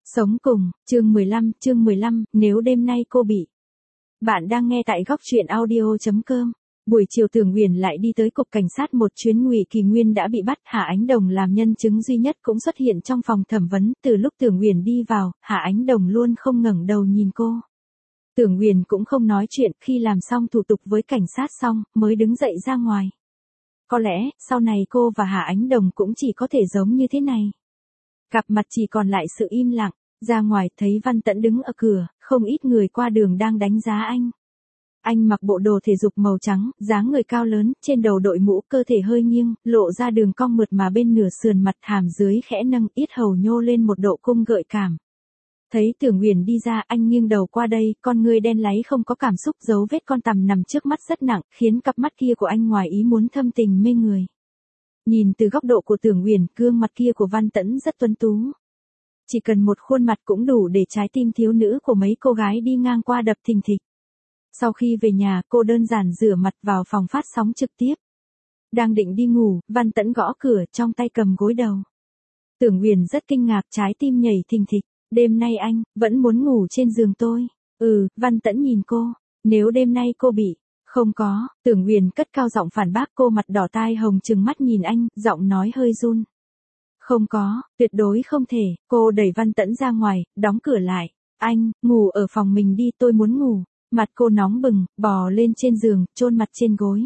Sống cùng, chương 15, nếu đêm nay cô bị. Bạn đang nghe tại góc truyện audio.com. Buổi chiều Tưởng Uyển lại đi tới cục cảnh sát một chuyến. Ngụy Kỳ Nguyên đã bị bắt, Hạ Ánh Đồng làm nhân chứng duy nhất cũng xuất hiện trong phòng thẩm vấn. Từ lúc Tưởng Uyển đi vào, Hạ Ánh Đồng luôn không ngẩng đầu nhìn cô. Tưởng Uyển cũng không nói chuyện, khi làm xong thủ tục với cảnh sát xong, mới đứng dậy ra ngoài. Có lẽ, sau này cô và Hạ Ánh Đồng cũng chỉ có thể giống như thế này. Cặp mặt chỉ còn lại sự im lặng. Ra ngoài thấy Văn Tẫn đứng ở cửa, không ít người qua đường đang đánh giá anh. Anh mặc bộ đồ thể dục màu trắng, dáng người cao lớn, trên đầu đội mũ, cơ thể hơi nghiêng, lộ ra đường cong mượt mà bên nửa sườn mặt, hàm dưới khẽ nâng, yết hầu nhô lên một độ cung gợi cảm. Thấy Tưởng Uyển đi ra, anh nghiêng đầu qua đây, con ngươi đen láy không có cảm xúc, dấu vết con tằm nằm trước mắt rất nặng, khiến cặp mắt kia của anh ngoài ý muốn thâm tình mê người. Nhìn từ góc độ của Tưởng Uyển, gương mặt kia của Văn Tẫn rất tuấn tú. Chỉ cần một khuôn mặt cũng đủ để trái tim thiếu nữ của mấy cô gái đi ngang qua đập thình thịch. Sau khi về nhà, cô đơn giản rửa mặt vào phòng phát sóng trực tiếp. Đang định đi ngủ, Văn Tẫn gõ cửa, trong tay cầm gối đầu. Tưởng Uyển rất kinh ngạc, trái tim nhảy thình thịch. Đêm nay anh vẫn muốn ngủ trên giường tôi. Văn Tẫn nhìn cô. Nếu đêm nay cô bị. Không có. Tưởng Uyển cất cao giọng phản bác, cô mặt đỏ tai hồng trừng mắt nhìn anh, giọng nói hơi run. Không có, tuyệt đối không thể. Cô đẩy Văn Tẫn ra ngoài, đóng cửa lại. Anh, ngủ ở phòng mình đi, tôi muốn ngủ. Mặt cô nóng bừng, bò lên trên giường, chôn mặt trên gối.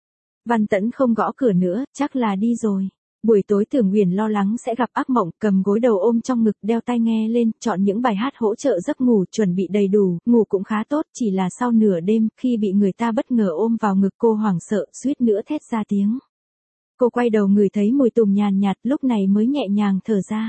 Văn Tẫn không gõ cửa nữa, chắc là đi rồi. Buổi tối Tưởng Uyển lo lắng sẽ gặp ác mộng, cầm gối đầu ôm trong ngực, đeo tai nghe lên, chọn những bài hát hỗ trợ giấc ngủ, chuẩn bị đầy đủ, ngủ cũng khá tốt, chỉ là sau nửa đêm, khi bị người ta bất ngờ ôm vào ngực, cô hoảng sợ, suýt nữa thét ra tiếng. Cô quay đầu ngửi thấy mùi tùng nhàn nhạt, lúc này mới nhẹ nhàng thở ra.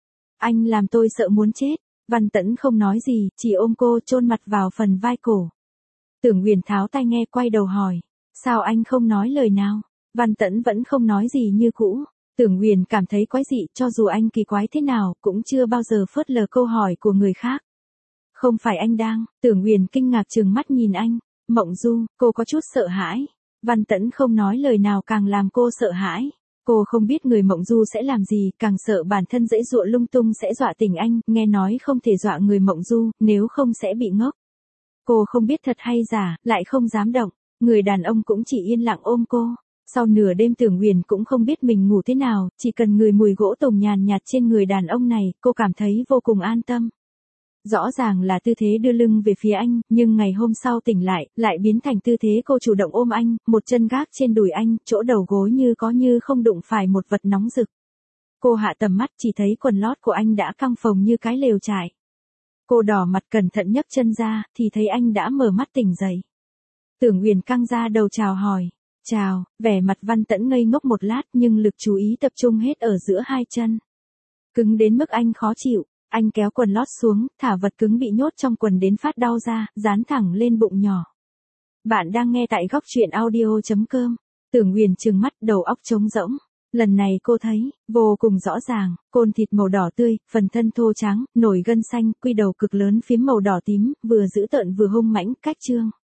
Anh làm tôi sợ muốn chết. Văn Tẫn không nói gì, chỉ ôm cô, chôn mặt vào phần vai cổ. Tưởng Uyển tháo tai nghe, quay đầu hỏi. Sao anh không nói lời nào? Văn Tẫn vẫn không nói gì như cũ. Tưởng Uyển cảm thấy quái dị, cho dù anh kỳ quái thế nào, cũng chưa bao giờ phớt lờ câu hỏi của người khác. Không phải anh đang. Tưởng Uyển kinh ngạc trừng mắt nhìn anh. Mộng Du, cô có chút sợ hãi. Văn Tẫn không nói lời nào càng làm cô sợ hãi. Cô không biết người Mộng Du sẽ làm gì, càng sợ bản thân giãy giụa lung tung sẽ dọa tỉnh anh, nghe nói không thể dọa người Mộng Du, nếu không sẽ bị ngốc. Cô không biết thật hay giả, lại không dám động, người đàn ông cũng chỉ yên lặng ôm cô. Sau nửa đêm Tưởng Uyển cũng không biết mình ngủ thế nào, chỉ cần ngửi mùi gỗ tùng nhàn nhạt trên người đàn ông này, cô cảm thấy vô cùng an tâm. Rõ ràng là tư thế đưa lưng về phía anh, nhưng ngày hôm sau tỉnh lại biến thành tư thế cô chủ động ôm anh, một chân gác trên đùi anh, chỗ đầu gối như có như không đụng phải một vật nóng rực. Cô hạ tầm mắt, chỉ thấy quần lót của anh đã căng phồng như cái lều trại. Cô đỏ mặt cẩn thận nhấc chân ra, thì thấy anh đã mở mắt tỉnh dậy. Tưởng Uyển căng ra đầu chào hỏi. Chào, vẻ mặt Văn Tẫn ngây ngốc một lát, nhưng lực chú ý tập trung hết ở giữa hai chân. Cứng đến mức anh khó chịu. Anh kéo quần lót xuống, thả vật cứng bị nhốt trong quần đến phát đau ra, dán thẳng lên bụng nhỏ. Bạn đang nghe tại góc truyện audio.com. Tưởng Uyển trừng mắt, đầu óc trống rỗng. Lần này cô thấy, vô cùng rõ ràng, côn thịt màu đỏ tươi, phần thân thô trắng, nổi gân xanh, quy đầu cực lớn phím màu đỏ tím, vừa dữ tợn vừa hung mãnh, cách trương.